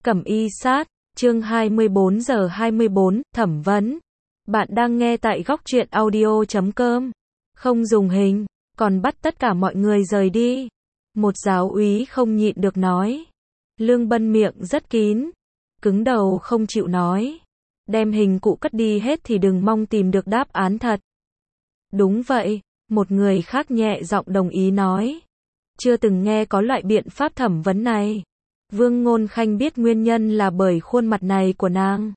Cẩm y sát, chương 24 giờ 24, thẩm vấn. Bạn đang nghe tại góc truyện audio.com. Không dùng hình, còn bắt tất cả mọi người rời đi. Một giáo úy không nhịn được nói. Lương Bân miệng rất kín, cứng đầu không chịu nói. Đem hình cụ cất đi hết thì đừng mong tìm được đáp án thật. Đúng vậy, một người khác nhẹ giọng đồng ý nói. Chưa từng nghe có loại biện pháp thẩm vấn này. Vương Ngôn Khanh biết nguyên nhân là bởi khuôn mặt này của nàng.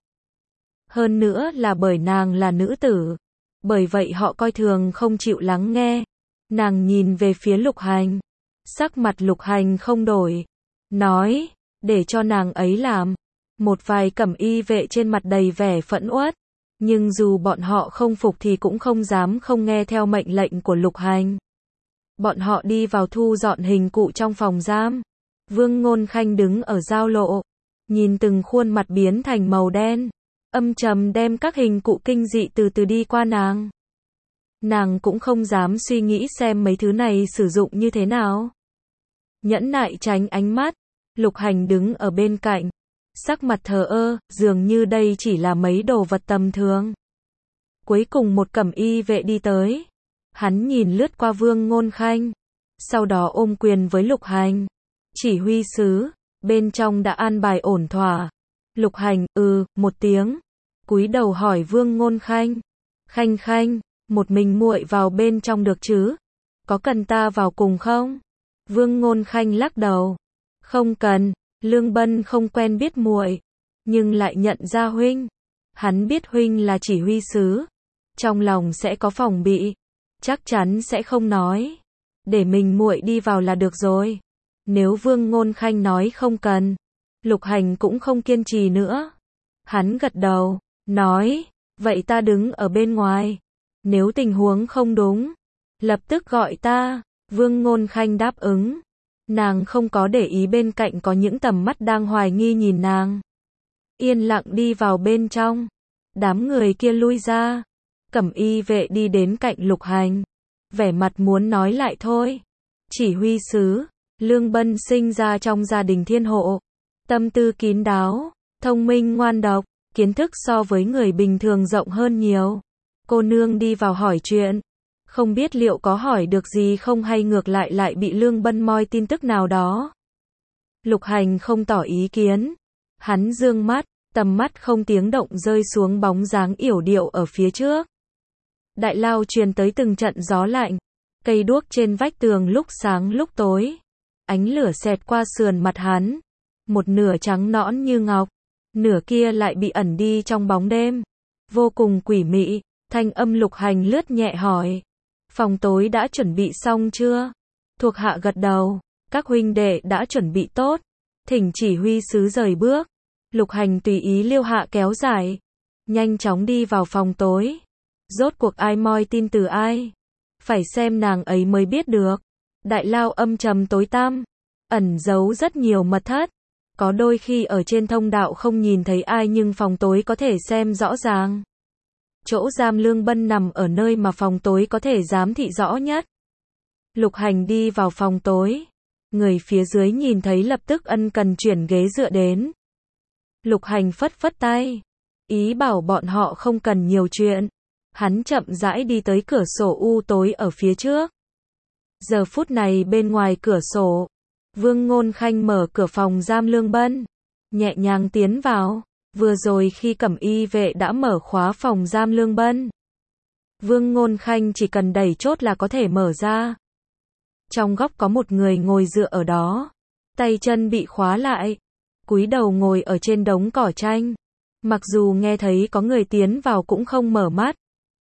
Hơn nữa là bởi nàng là nữ tử. Bởi vậy họ coi thường không chịu lắng nghe. Nàng nhìn về phía Lục Hành. Sắc mặt Lục Hành không đổi. Nói, để cho nàng ấy làm. Một vài cẩm y vệ trên mặt đầy vẻ phẫn uất. Nhưng dù bọn họ không phục thì cũng không dám không nghe theo mệnh lệnh của Lục Hành. Bọn họ đi vào thu dọn hình cụ trong phòng giam. Vương Ngôn Khanh đứng ở giao lộ, nhìn từng khuôn mặt biến thành màu đen, âm trầm đem các hình cụ kinh dị từ từ đi qua nàng. Nàng cũng không dám suy nghĩ xem mấy thứ này sử dụng như thế nào. Nhẫn nại tránh ánh mắt, Lục Hành đứng ở bên cạnh, sắc mặt thờ ơ, dường như đây chỉ là mấy đồ vật tầm thường. Cuối cùng một cẩm y vệ đi tới, hắn nhìn lướt qua Vương Ngôn Khanh, sau đó ôm quyền với Lục Hành. Chỉ huy sứ, bên trong đã an bài ổn thỏa. Lục Hành, một tiếng. Cúi đầu hỏi Vương Ngôn Khanh. Khanh Khanh, một mình muội vào bên trong được chứ? Có cần ta vào cùng không? Vương Ngôn Khanh lắc đầu. Không cần, Lương Bân không quen biết muội, nhưng lại nhận ra huynh. Hắn biết huynh là chỉ huy sứ, trong lòng sẽ có phòng bị, chắc chắn sẽ không nói. Để mình muội đi vào là được rồi. Nếu Vương Ngôn Khanh nói không cần, Lục Hành cũng không kiên trì nữa. Hắn gật đầu, nói, vậy ta đứng ở bên ngoài. Nếu tình huống không đúng, lập tức gọi ta. Vương Ngôn Khanh đáp ứng. Nàng không có để ý bên cạnh có những tầm mắt đang hoài nghi nhìn nàng. Yên lặng đi vào bên trong. Đám người kia lui ra. Cẩm y vệ đi đến cạnh Lục Hành. Vẻ mặt muốn nói lại thôi. Chỉ huy sứ. Lương Bân sinh ra trong gia đình thiên hộ, tâm tư kín đáo, thông minh ngoan độc, kiến thức so với người bình thường rộng hơn nhiều. Cô nương đi vào hỏi chuyện, không biết liệu có hỏi được gì không hay ngược lại lại bị Lương Bân moi tin tức nào đó. Lục Hành không tỏ ý kiến, hắn dương mắt, tầm mắt không tiếng động rơi xuống bóng dáng yểu điệu ở phía trước. Đại lao truyền tới từng trận gió lạnh, cây đuốc trên vách tường lúc sáng lúc tối. Ánh lửa xẹt qua sườn mặt hắn, một nửa trắng nõn như ngọc, nửa kia lại bị ẩn đi trong bóng đêm, vô cùng quỷ mị. Thanh âm Lục Hành lướt nhẹ hỏi, phòng tối đã chuẩn bị xong chưa? Thuộc hạ gật đầu, các huynh đệ đã chuẩn bị tốt, thỉnh chỉ huy sứ rời bước. Lục Hành tùy ý liêu hạ kéo dài, nhanh chóng đi vào phòng tối. Rốt cuộc ai moi tin từ ai? Phải xem nàng ấy mới biết được. Đại lao âm trầm tối tăm, ẩn giấu rất nhiều mật thất. Có đôi khi ở trên thông đạo không nhìn thấy ai nhưng phòng tối có thể xem rõ ràng. Chỗ giam Lương Bân nằm ở nơi mà phòng tối có thể giám thị rõ nhất. Lục Hành đi vào phòng tối. Người phía dưới nhìn thấy lập tức ân cần chuyển ghế dựa đến. Lục Hành phất phất tay, ý bảo bọn họ không cần nhiều chuyện. Hắn chậm rãi đi tới cửa sổ u tối ở phía trước. Giờ phút này bên ngoài cửa sổ, Vương Ngôn Khanh mở cửa phòng giam Lương Bân, nhẹ nhàng tiến vào. Vừa rồi khi cẩm y vệ đã mở khóa phòng giam Lương Bân, Vương Ngôn Khanh chỉ cần đẩy chốt là có thể mở ra. Trong góc có một người ngồi dựa ở đó, tay chân bị khóa lại, cúi đầu ngồi ở trên đống cỏ tranh. Mặc dù nghe thấy có người tiến vào cũng không mở mắt.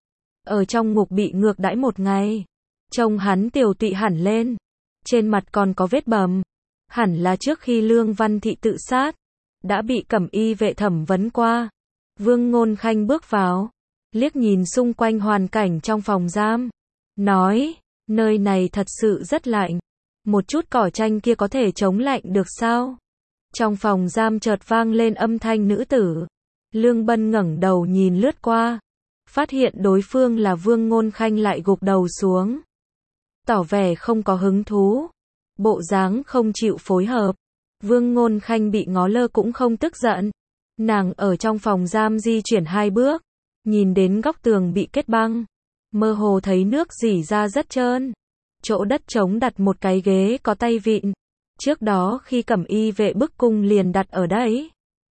Ở trong ngục bị ngược đãi một ngày. Trông hắn tiều tụy hẳn lên, trên mặt còn có vết bầm, hẳn là trước khi Lương Văn Thị tự sát, đã bị cẩm y vệ thẩm vấn qua. Vương Ngôn Khanh bước vào, liếc nhìn xung quanh hoàn cảnh trong phòng giam, nói, nơi này thật sự rất lạnh, một chút cỏ tranh kia có thể chống lạnh được sao? Trong phòng giam chợt vang lên âm thanh nữ tử. Lương Bân ngẩng đầu nhìn lướt qua, phát hiện đối phương là Vương Ngôn Khanh lại gục đầu xuống, tỏ vẻ không có hứng thú, bộ dáng không chịu phối hợp. Vương Ngôn Khanh bị ngó lơ cũng không tức giận. Nàng ở trong phòng giam di chuyển 2 bước, nhìn đến góc tường bị kết băng, mơ hồ thấy nước rỉ ra rất trơn. Chỗ đất trống đặt một cái ghế có tay vịn. Trước đó khi Cẩm Y vệ bức cung liền đặt ở đấy.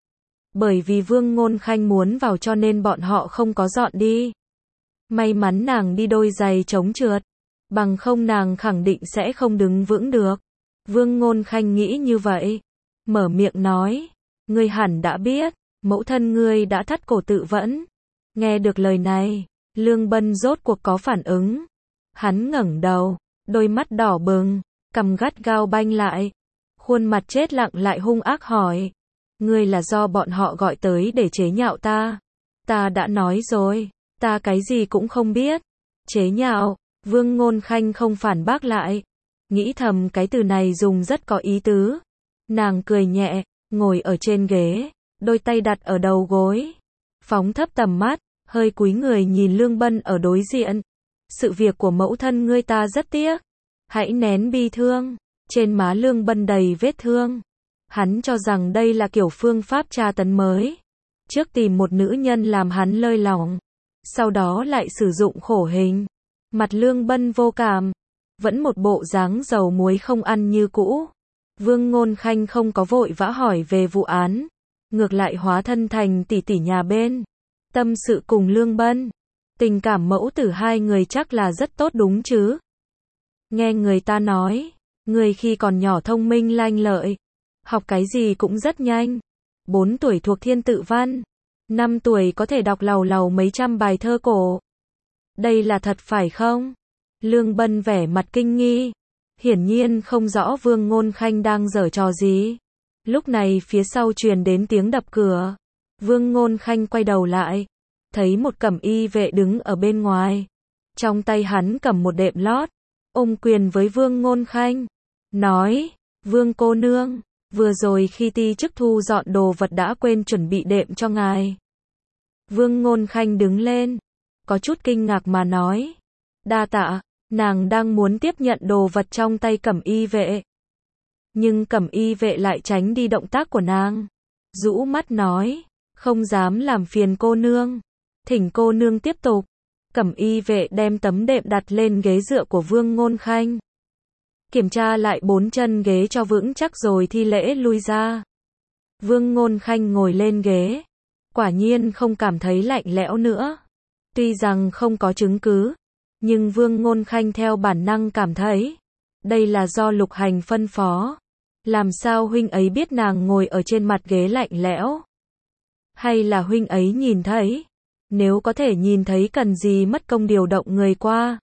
Bởi vì Vương Ngôn Khanh muốn vào cho nên bọn họ không có dọn đi. May mắn nàng đi đôi giày chống trượt, bằng không nàng khẳng định sẽ không đứng vững được. Vương Ngôn Khanh nghĩ như vậy, mở miệng nói, ngươi hẳn đã biết, mẫu thân ngươi đã thắt cổ tự vẫn. Nghe được lời này, Lương Bân rốt cuộc có phản ứng. Hắn ngẩng đầu, đôi mắt đỏ bừng, cằm gắt gao banh lại, khuôn mặt chết lặng lại hung ác hỏi, ngươi là do bọn họ gọi tới để chế nhạo ta. Ta đã nói rồi, ta cái gì cũng không biết. Chế nhạo, Vương Ngôn Khanh không phản bác lại, nghĩ thầm cái từ này dùng rất có ý tứ. Nàng cười nhẹ, ngồi ở trên ghế, đôi tay đặt ở đầu gối, phóng thấp tầm mắt, hơi cúi người nhìn Lương Bân ở đối diện. Sự việc của mẫu thân ngươi ta rất tiếc, hãy nén bi thương. Trên má Lương Bân đầy vết thương. Hắn cho rằng đây là kiểu phương pháp tra tấn mới. Trước tìm một nữ nhân làm hắn lơi lỏng, sau đó lại sử dụng khổ hình. Mặt Lương Bân vô cảm, vẫn một bộ dáng dầu muối không ăn như cũ. Vương Ngôn Khanh không có vội vã hỏi về vụ án, ngược lại hóa thân thành tỷ tỷ nhà bên, tâm sự cùng Lương Bân. Tình cảm mẫu tử hai người chắc là rất tốt đúng chứ? Nghe người ta nói, người khi còn nhỏ thông minh lanh lợi, học cái gì cũng rất nhanh. 4 tuổi thuộc thiên tự văn, 5 tuổi có thể đọc làu làu mấy trăm bài thơ cổ. Đây là thật phải không? Lương Bân vẻ mặt kinh nghi, hiển nhiên không rõ Vương Ngôn Khanh đang giở trò gì. Lúc này phía sau truyền đến tiếng đập cửa. Vương Ngôn Khanh quay đầu lại, thấy một Cẩm Y vệ đứng ở bên ngoài. Trong tay hắn cầm một đệm lót, ôm quyền với Vương Ngôn Khanh, nói, Vương cô nương, vừa rồi khi ti chức thu dọn đồ vật đã quên chuẩn bị đệm cho ngài. Vương Ngôn Khanh đứng lên, có chút kinh ngạc mà nói, đa tạ. Nàng đang muốn tiếp nhận đồ vật trong tay Cẩm Y vệ, nhưng Cẩm Y vệ lại tránh đi động tác của nàng, rũ mắt nói, không dám làm phiền cô nương, thỉnh cô nương tiếp tục. Cẩm Y vệ đem tấm đệm đặt lên ghế dựa của Vương Ngôn Khanh, kiểm tra lại 4 chân ghế cho vững chắc rồi thi lễ lui ra. Vương Ngôn Khanh ngồi lên ghế, quả nhiên không cảm thấy lạnh lẽo nữa. Tuy rằng không có chứng cứ, nhưng Vương Ngôn Khanh theo bản năng cảm thấy, đây là do Lục Hành phân phó. Làm sao huynh ấy biết nàng ngồi ở trên mặt ghế lạnh lẽo? Hay là huynh ấy nhìn thấy? Nếu có thể nhìn thấy cần gì mất công điều động người qua?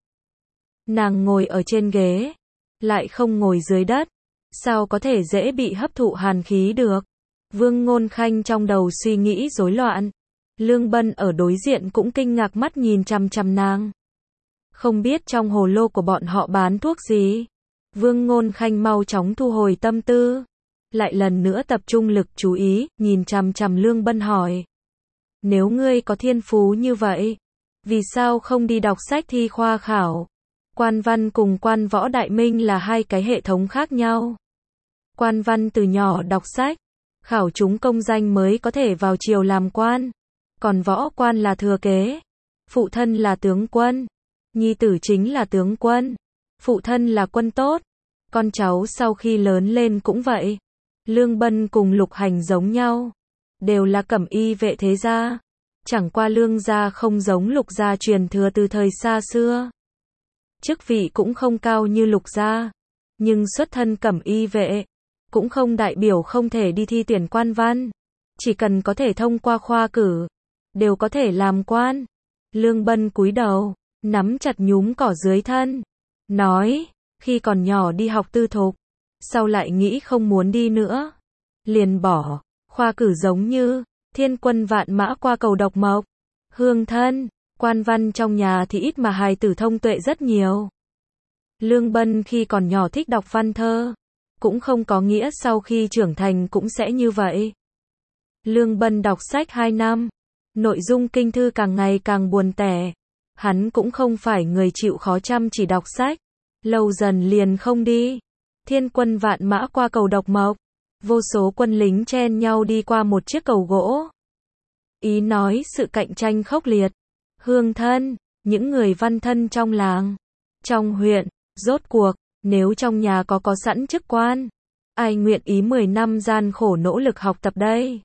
Nàng ngồi ở trên ghế, lại không ngồi dưới đất, sao có thể dễ bị hấp thụ hàn khí được? Vương Ngôn Khanh trong đầu suy nghĩ rối loạn. Lương Bân ở đối diện cũng kinh ngạc mắt nhìn chằm chằm nàng. Không biết trong hồ lô của bọn họ bán thuốc gì? Vương Ngôn Khanh mau chóng thu hồi tâm tư, lại lần nữa tập trung lực chú ý, nhìn chằm chằm Lương Bân hỏi. Nếu ngươi có thiên phú như vậy, vì sao không đi đọc sách thi khoa khảo? Quan văn cùng quan võ đại minh là hai cái hệ thống khác nhau. Quan văn từ nhỏ đọc sách, khảo trúng công danh mới có thể vào triều làm quan. Còn võ quan là thừa kế. Phụ thân là tướng quân, nhi tử chính là tướng quân. Phụ thân là quân tốt, con cháu sau khi lớn lên cũng vậy. Lương Bân cùng Lục Hành giống nhau, đều là Cẩm Y vệ thế gia. Chẳng qua Lương gia không giống Lục gia truyền thừa từ thời xa xưa. Chức vị cũng không cao như Lục gia, nhưng xuất thân Cẩm Y vệ, cũng không đại biểu không thể đi thi tuyển quan văn. Chỉ cần có thể thông qua khoa cử, đều có thể làm quan. Lương Bân cúi đầu, nắm chặt nhúm cỏ dưới thân, nói, khi còn nhỏ đi học tư thục, sau lại nghĩ không muốn đi nữa, liền bỏ. Khoa cử giống như thiên quân vạn mã qua cầu độc mộc, hương thân, quan văn trong nhà thì ít mà hài tử thông tuệ rất nhiều. Lương Bân khi còn nhỏ thích đọc văn thơ, cũng không có nghĩa sau khi trưởng thành cũng sẽ như vậy. Lương Bân đọc sách 2 năm, nội dung kinh thư càng ngày càng buồn tẻ. Hắn cũng không phải người chịu khó chăm chỉ đọc sách, lâu dần liền không đi. Thiên quân vạn mã qua cầu độc mộc, Vô số quân lính chen nhau đi qua một chiếc cầu gỗ. Ý nói sự cạnh tranh khốc liệt. Hương thân, những người văn thân trong làng, trong huyện, rốt cuộc, nếu trong nhà có sẵn chức quan, ai nguyện ý 10 năm gian khổ nỗ lực học tập đây?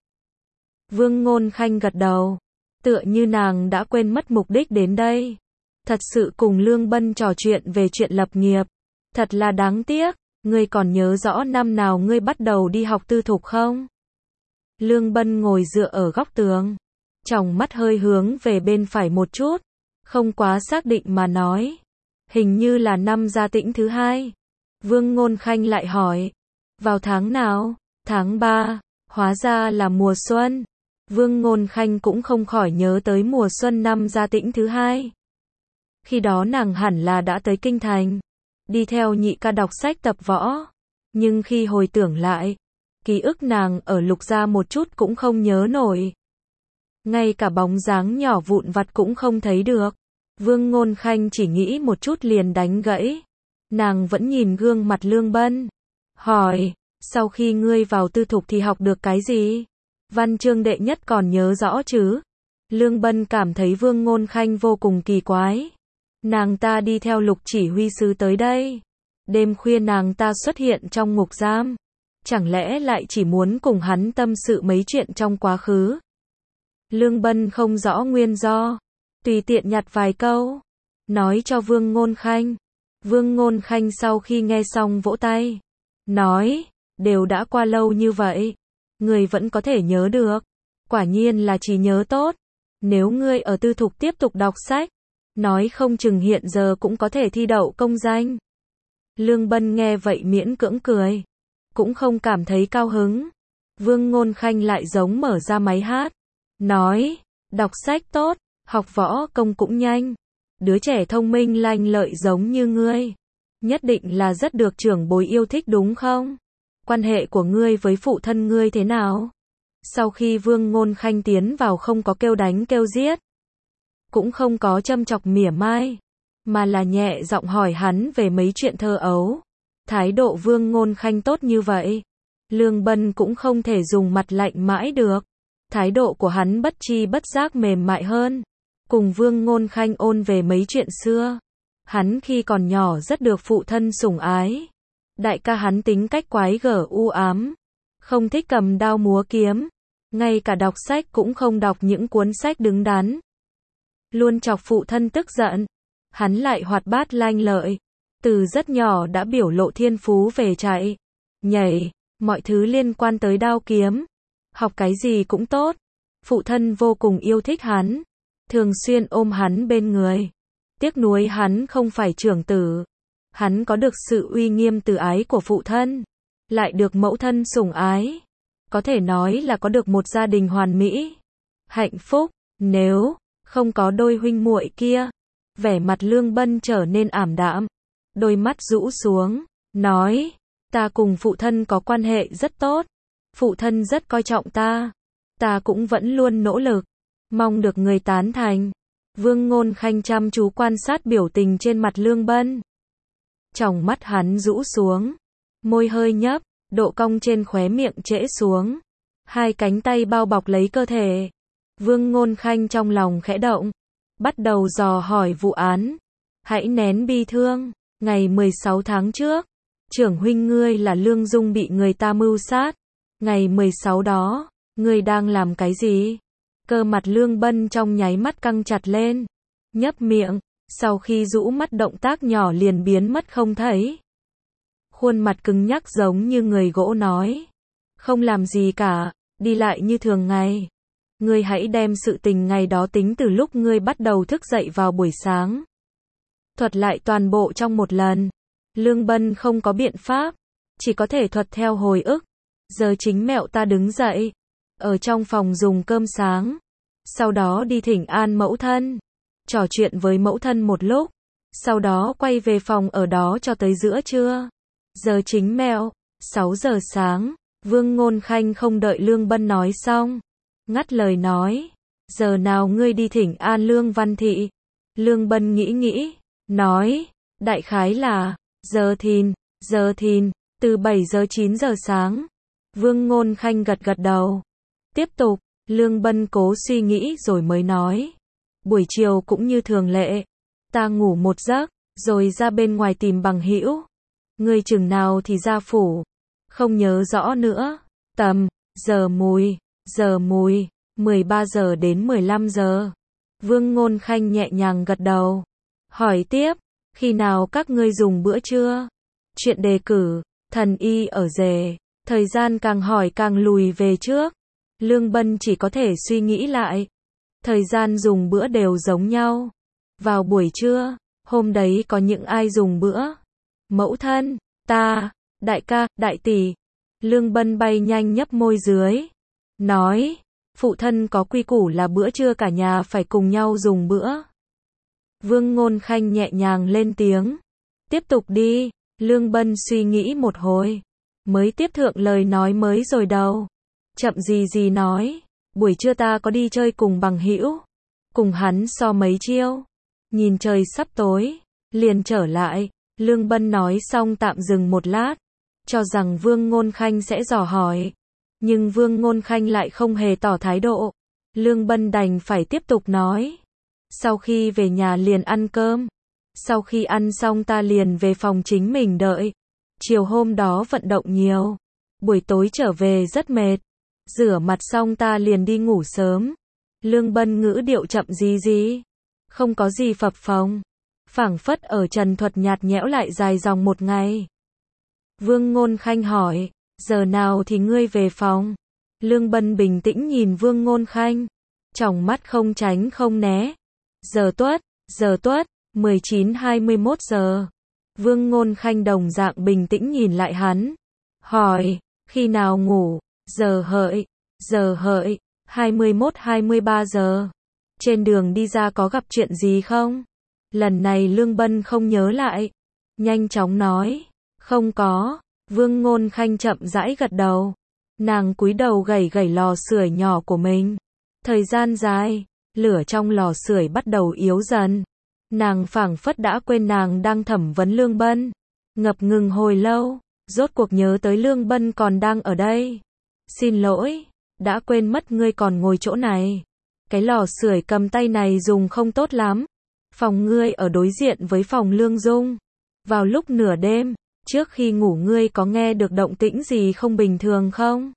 Vương Ngôn Khanh gật đầu, tựa như nàng đã quên mất mục đích đến đây. Thật sự cùng Lương Bân trò chuyện về chuyện lập nghiệp. Thật là đáng tiếc, ngươi còn nhớ rõ năm nào ngươi bắt đầu đi học tư thục không? Lương Bân ngồi dựa ở góc tường, tròng mắt hơi hướng về bên phải một chút, không quá xác định mà nói. Hình như là năm Gia Tĩnh thứ 2. Vương Ngôn Khanh lại hỏi, vào tháng nào? Tháng 3, hóa ra là mùa xuân. Vương Ngôn Khanh cũng không khỏi nhớ tới mùa xuân năm Gia Tĩnh thứ 2. Khi đó nàng hẳn là đã tới Kinh Thành, đi theo nhị ca đọc sách tập võ. Nhưng khi hồi tưởng lại, ký ức nàng ở Lục Gia một chút cũng không nhớ nổi. Ngay cả bóng dáng nhỏ vụn vặt cũng không thấy được. Vương Ngôn Khanh chỉ nghĩ một chút liền đánh gãy. Nàng vẫn nhìn gương mặt Lương Bân, hỏi, sau khi ngươi vào tư thục thì học được cái gì? Văn chương đệ nhất còn nhớ rõ chứ? Lương Bân cảm thấy Vương Ngôn Khanh vô cùng kỳ quái. Nàng ta đi theo Lục chỉ huy sứ tới đây. Đêm khuya nàng ta xuất hiện trong ngục giam. Chẳng lẽ lại chỉ muốn cùng hắn tâm sự mấy chuyện trong quá khứ? Lương Bân không rõ nguyên do, tùy tiện nhặt vài câu, nói cho Vương Ngôn Khanh. Vương Ngôn Khanh sau khi nghe xong vỗ tay, nói, đều đã qua lâu như vậy, người vẫn có thể nhớ được, quả nhiên là trí nhớ tốt. Nếu ngươi ở tư thục tiếp tục đọc sách, nói không chừng hiện giờ cũng có thể thi đậu công danh. Lương Bân nghe vậy miễn cưỡng cười, cũng không cảm thấy cao hứng. Vương Ngôn Khanh lại giống mở ra máy hát, nói, đọc sách tốt, học võ công cũng nhanh. Đứa trẻ thông minh lanh lợi giống như ngươi, nhất định là rất được trưởng bối yêu thích đúng không? Quan hệ của ngươi với phụ thân ngươi thế nào? Sau khi Vương Ngôn Khanh tiến vào không có kêu đánh kêu giết, cũng không có châm chọc mỉa mai, mà là nhẹ giọng hỏi hắn về mấy chuyện thơ ấu. Thái độ Vương Ngôn Khanh tốt như vậy, Lương Bân cũng không thể dùng mặt lạnh mãi được. Thái độ của hắn bất chi bất giác mềm mại hơn, cùng Vương Ngôn Khanh ôn về mấy chuyện xưa. Hắn khi còn nhỏ rất được phụ thân sủng ái. Đại ca hắn tính cách quái gở u ám, không thích cầm đao múa kiếm, ngay cả đọc sách cũng không đọc những cuốn sách đứng đắn, luôn chọc phụ thân tức giận. Hắn lại hoạt bát lanh lợi, từ rất nhỏ đã biểu lộ thiên phú về chạy, nhảy, mọi thứ liên quan tới đao kiếm. Học cái gì cũng tốt. Phụ thân vô cùng yêu thích hắn, thường xuyên ôm hắn bên người. Tiếc nuối hắn không phải trưởng tử. Hắn có được sự uy nghiêm từ ái của phụ thân, lại được mẫu thân sủng ái. Có thể nói là có được một gia đình hoàn mỹ, hạnh phúc. Nếu không có đôi huynh muội kia, vẻ mặt Lương Bân trở nên ảm đạm, đôi mắt rũ xuống, nói, ta cùng phụ thân có quan hệ rất tốt. Phụ thân rất coi trọng ta. Ta cũng vẫn luôn nỗ lực, mong được người tán thành. Vương Ngôn Khanh chăm chú quan sát biểu tình trên mặt Lương Bân. Tròng mắt hắn rũ xuống, môi hơi nhấp, độ cong trên khóe miệng trễ xuống. Hai cánh tay bao bọc lấy cơ thể. Vương Ngôn Khanh trong lòng khẽ động, bắt đầu dò hỏi vụ án. Hãy nén bi thương. Ngày 16 tháng trước, trưởng huynh ngươi là Lương Dung bị người ta mưu sát. Ngày 16 đó, ngươi đang làm cái gì? Cơ mặt Lương Bân trong nháy mắt căng chặt lên, nhấp miệng, sau khi rũ mắt động tác nhỏ liền biến mất không thấy. Khuôn mặt cứng nhắc giống như người gỗ nói, không làm gì cả, đi lại như thường ngày. Ngươi hãy đem sự tình ngày đó tính từ lúc ngươi bắt đầu thức dậy vào buổi sáng. Thuật lại toàn bộ trong một lần. Lương Bân không có biện pháp, chỉ có thể thuật theo hồi ức. Giờ chính mẹo ta đứng dậy, ở trong phòng dùng cơm sáng, sau đó đi thỉnh an mẫu thân, trò chuyện với mẫu thân một lúc, sau đó quay về phòng ở đó cho tới giữa trưa. Giờ chính mẹo, 6 giờ sáng, Vương Ngôn Khanh không đợi Lương Bân nói xong, ngắt lời nói, giờ nào ngươi đi thỉnh an Lương Văn Thị? Lương Bân nghĩ, nói, đại khái là, giờ thìn, từ 7 giờ 9 giờ sáng. Vương Ngôn Khanh gật gật đầu. Tiếp tục, Lương Bân cố suy nghĩ rồi mới nói. Buổi chiều cũng như thường lệ. Ta ngủ một giấc, rồi ra bên ngoài tìm bằng hữu. Ngươi chừng nào thì ra phủ. Không nhớ rõ nữa. Tầm, giờ mùi, 13 giờ đến 15 giờ. Vương Ngôn Khanh nhẹ nhàng gật đầu. Hỏi tiếp, khi nào các ngươi dùng bữa trưa? Chuyện đề cử, thần y ở rể. Thời gian càng hỏi càng lùi về trước. Lương Bân chỉ có thể suy nghĩ lại. Thời gian dùng bữa đều giống nhau. Vào buổi trưa, hôm đấy có những ai dùng bữa? Mẫu thân, ta, đại ca, đại tỷ. Lương Bân bay nhanh nhấp môi dưới. Nói, phụ thân có quy củ là bữa trưa cả nhà phải cùng nhau dùng bữa. Vương Ngôn Khanh nhẹ nhàng lên tiếng. Tiếp tục đi. Lương Bân suy nghĩ một hồi. Mới tiếp thượng lời nói mới rồi đâu. Chậm gì nói. Buổi trưa ta có đi chơi cùng bằng hữu. Cùng hắn so mấy chiêu. Nhìn trời sắp tối. Liền trở lại. Lương Bân nói xong tạm dừng một lát. Cho rằng Vương Ngôn Khanh sẽ dò hỏi. Nhưng Vương Ngôn Khanh lại không hề tỏ thái độ. Lương Bân đành phải tiếp tục nói. Sau khi về nhà liền ăn cơm. Sau khi ăn xong ta liền về phòng chính mình đợi. Chiều hôm đó vận động nhiều. Buổi tối trở về rất mệt. Rửa mặt xong ta liền đi ngủ sớm. Lương Bân ngữ điệu chậm gì. Không có gì phập phồng. Phảng phất ở trần thuật nhạt nhẽo lại dài dòng một ngày. Vương Ngôn Khanh hỏi, giờ nào thì ngươi về phòng? Lương Bân bình tĩnh nhìn Vương Ngôn Khanh. Tròng mắt không tránh không né. Giờ tuất, 19-21 giờ. Vương Ngôn Khanh đồng dạng bình tĩnh nhìn lại hắn. Hỏi, khi nào ngủ? Giờ hợi, 21-23 giờ. Trên đường đi ra có gặp chuyện gì không? Lần này Lương Bân không nhớ lại. Nhanh chóng nói, không có. Vương Ngôn Khanh chậm rãi gật đầu. Nàng cúi đầu gẩy lò sưởi nhỏ của mình. Thời gian dài, lửa trong lò sưởi bắt đầu yếu dần. Nàng phảng phất đã quên nàng đang thẩm vấn Lương Bân. Ngập ngừng hồi lâu, rốt cuộc nhớ tới Lương Bân còn đang ở đây. Xin lỗi, đã quên mất ngươi còn ngồi chỗ này. Cái lò sưởi cầm tay này dùng không tốt lắm. Phòng ngươi ở đối diện với phòng Lương Dung. Vào lúc nửa đêm, trước khi ngủ ngươi có nghe được động tĩnh gì không bình thường không?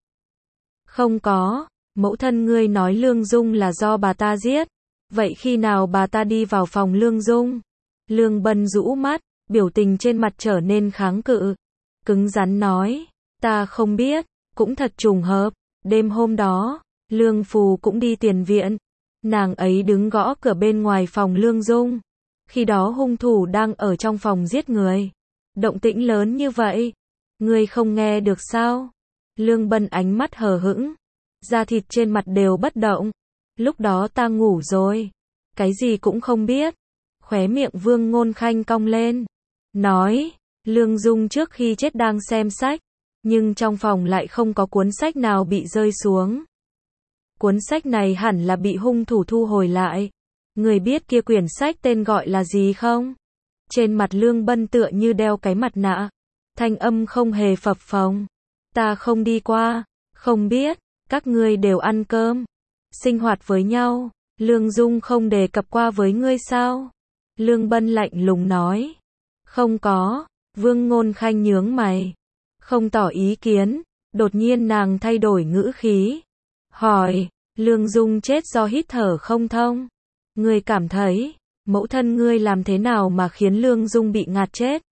Không có, mẫu thân ngươi nói Lương Dung là do bà ta giết. Vậy khi nào bà ta đi vào phòng Lương Dung? Lương Bân rũ mắt, biểu tình trên mặt trở nên kháng cự. Cứng rắn nói, ta không biết, cũng thật trùng hợp. Đêm hôm đó, Lương Phù cũng đi tiền viện. Nàng ấy đứng gõ cửa bên ngoài phòng Lương Dung. Khi đó hung thủ đang ở trong phòng giết người. Động tĩnh lớn như vậy, ngươi không nghe được sao? Lương Bân ánh mắt hờ hững, da thịt trên mặt đều bất động. Lúc đó ta ngủ rồi, cái gì cũng không biết. Khóe miệng Vương Ngôn Khanh cong lên, nói, Lương Dung trước khi chết đang xem sách, nhưng trong phòng lại không có cuốn sách nào bị rơi xuống. Cuốn sách này hẳn là bị hung thủ thu hồi lại. Người biết kia quyển sách tên gọi là gì không? Trên mặt Lương Bân tựa như đeo cái mặt nạ. Thanh âm không hề phập phồng. Ta không đi qua, không biết, các ngươi đều ăn cơm, sinh hoạt với nhau, Lương Dung không đề cập qua với ngươi sao? Lương Bân lạnh lùng nói. Không có. Vương Ngôn Khanh nhướng mày, không tỏ ý kiến. Đột nhiên nàng thay đổi ngữ khí. Hỏi, Lương Dung chết do hít thở không thông. Ngươi cảm thấy, mẫu thân ngươi làm thế nào mà khiến Lương Dung bị ngạt chết?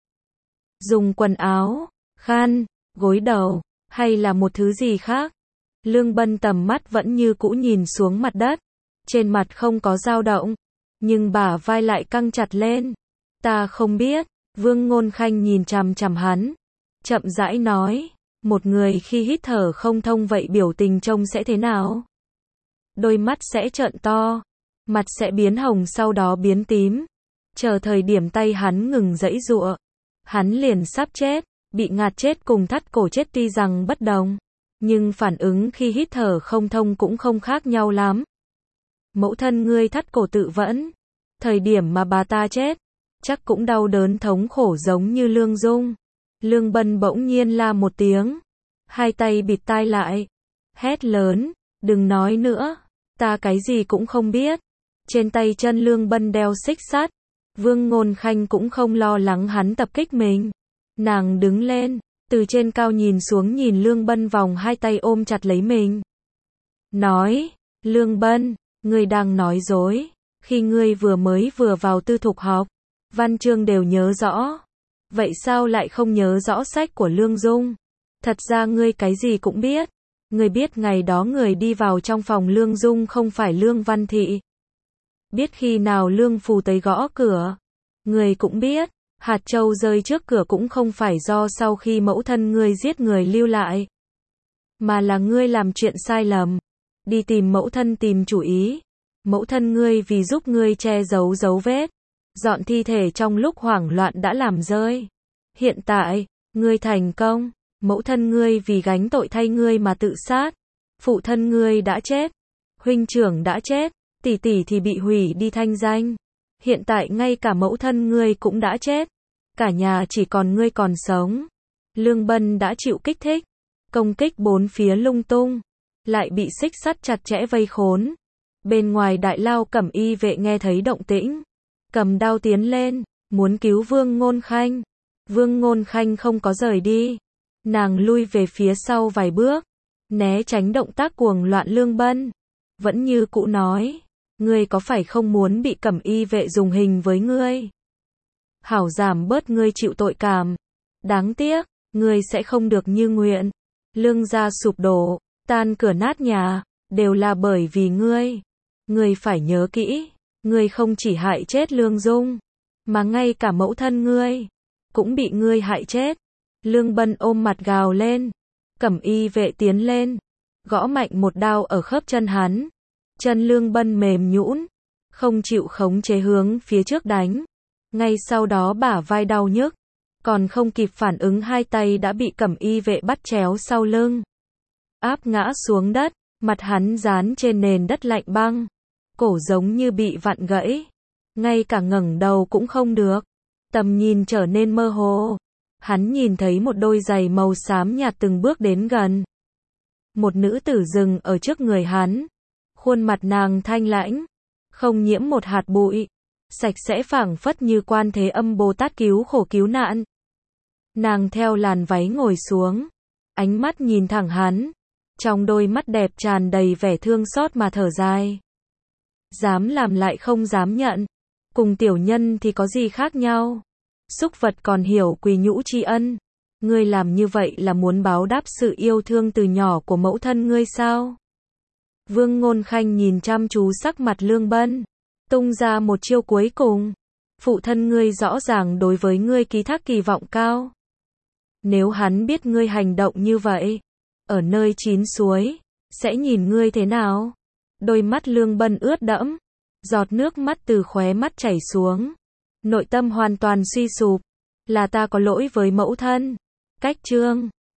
Dùng quần áo, khăn, gối đầu, hay là một thứ gì khác? Lương Bân tầm mắt vẫn như cũ nhìn xuống mặt đất. Trên mặt không có dao động, nhưng bả vai lại căng chặt lên. Ta không biết. Vương Ngôn Khanh nhìn chằm chằm hắn, chậm rãi nói, một người khi hít thở không thông vậy biểu tình trông sẽ thế nào? Đôi mắt sẽ trợn to, mặt sẽ biến hồng sau đó biến tím. Chờ thời điểm tay hắn ngừng giãy giụa, hắn liền sắp chết. Bị ngạt chết cùng thắt cổ chết tuy rằng bất đồng, nhưng phản ứng khi hít thở không thông cũng không khác nhau lắm. Mẫu thân ngươi thắt cổ tự vẫn, thời điểm mà bà ta chết, chắc cũng đau đớn thống khổ giống như Lương Dung. Lương Bân bỗng nhiên la một tiếng. hai tay bịt tai lại, hét lớn, đừng nói nữa, ta cái gì cũng không biết. Trên tay chân Lương Bân đeo xích sắt, Vương Ngôn Khanh cũng không lo lắng hắn tập kích mình. Nàng đứng lên, từ trên cao nhìn xuống nhìn Lương Bân vòng hai tay ôm chặt lấy mình. Nói, Lương Bân, ngươi đang nói dối, khi ngươi mới vừa vào tư thục học, văn chương đều nhớ rõ. Vậy sao lại không nhớ rõ sách của Lương Dung? Thật ra ngươi cái gì cũng biết. Ngươi biết ngày đó người đi vào trong phòng Lương Dung không phải Lương Văn Thị. Biết khi nào Lương Phù tới gõ cửa. Ngươi cũng biết, hạt châu rơi trước cửa cũng không phải do sau khi mẫu thân ngươi giết người lưu lại. Mà là ngươi làm chuyện sai lầm. Đi tìm mẫu thân tìm chủ ý. Mẫu thân ngươi vì giúp ngươi che giấu dấu vết. Dọn thi thể trong lúc hoảng loạn đã làm rơi. Hiện tại, ngươi thành công. Mẫu thân ngươi vì gánh tội thay ngươi mà tự sát. Phụ thân ngươi đã chết. Huynh trưởng đã chết. Tỷ tỷ thì bị hủy đi thanh danh. Hiện tại ngay cả mẫu thân ngươi cũng đã chết. Cả nhà chỉ còn ngươi còn sống. Lương Bân đã chịu kích thích. Công kích bốn phía lung tung. Lại bị xích sắt chặt chẽ vây khốn. Bên ngoài đại lao Cẩm Y vệ nghe thấy động tĩnh. Cầm đao tiến lên. Muốn cứu Vương Ngôn Khanh. Vương Ngôn Khanh không có rời đi. Nàng lui về phía sau vài bước. Né tránh động tác cuồng loạn Lương Bân. Vẫn như cũ nói. Ngươi có phải không muốn bị Cẩm Y vệ dùng hình với ngươi? Hảo giảm bớt ngươi chịu tội cảm. Đáng tiếc, ngươi sẽ không được như nguyện. Lương gia sụp đổ, tan cửa nát nhà, đều là bởi vì ngươi. Ngươi phải nhớ kỹ, ngươi không chỉ hại chết Lương Dung, mà ngay cả mẫu thân ngươi cũng bị ngươi hại chết. Lương Bân ôm mặt gào lên. Cẩm Y vệ tiến lên, gõ mạnh một đao ở khớp chân hắn. Chân Lương Bân mềm nhũn, không chịu khống chế hướng phía trước đánh. Ngay sau đó bả vai đau nhức, còn không kịp phản ứng hai tay đã bị Cẩm Y vệ bắt chéo sau lưng. Áp ngã xuống đất, mặt hắn dán trên nền đất lạnh băng. Cổ giống như bị vặn gãy. Ngay cả ngẩng đầu cũng không được. Tầm nhìn trở nên mơ hồ. Hắn nhìn thấy một đôi giày màu xám nhạt từng bước đến gần. Một nữ tử dừng ở trước người hắn. Khuôn mặt nàng thanh lãnh, không nhiễm một hạt bụi, sạch sẽ phảng phất như Quan Thế Âm Bồ Tát cứu khổ cứu nạn. Nàng theo làn váy ngồi xuống, ánh mắt nhìn thẳng hắn, trong đôi mắt đẹp tràn đầy vẻ thương xót mà thở dài. Dám làm lại không dám nhận, cùng tiểu nhân thì có gì khác nhau? Súc vật còn hiểu quỳ nhũ tri ân, ngươi làm như vậy là muốn báo đáp sự yêu thương từ nhỏ của mẫu thân ngươi sao? Vương Ngôn Khanh nhìn chăm chú sắc mặt Lương Bân, tung ra một chiêu cuối cùng. Phụ thân ngươi rõ ràng đối với ngươi ký thác kỳ vọng cao. Nếu hắn biết ngươi hành động như vậy, ở nơi chín suối, sẽ nhìn ngươi thế nào? Đôi mắt Lương Bân ướt đẫm, giọt nước mắt từ khóe mắt chảy xuống. Nội tâm hoàn toàn suy sụp. Là ta có lỗi với mẫu thân. Cách chương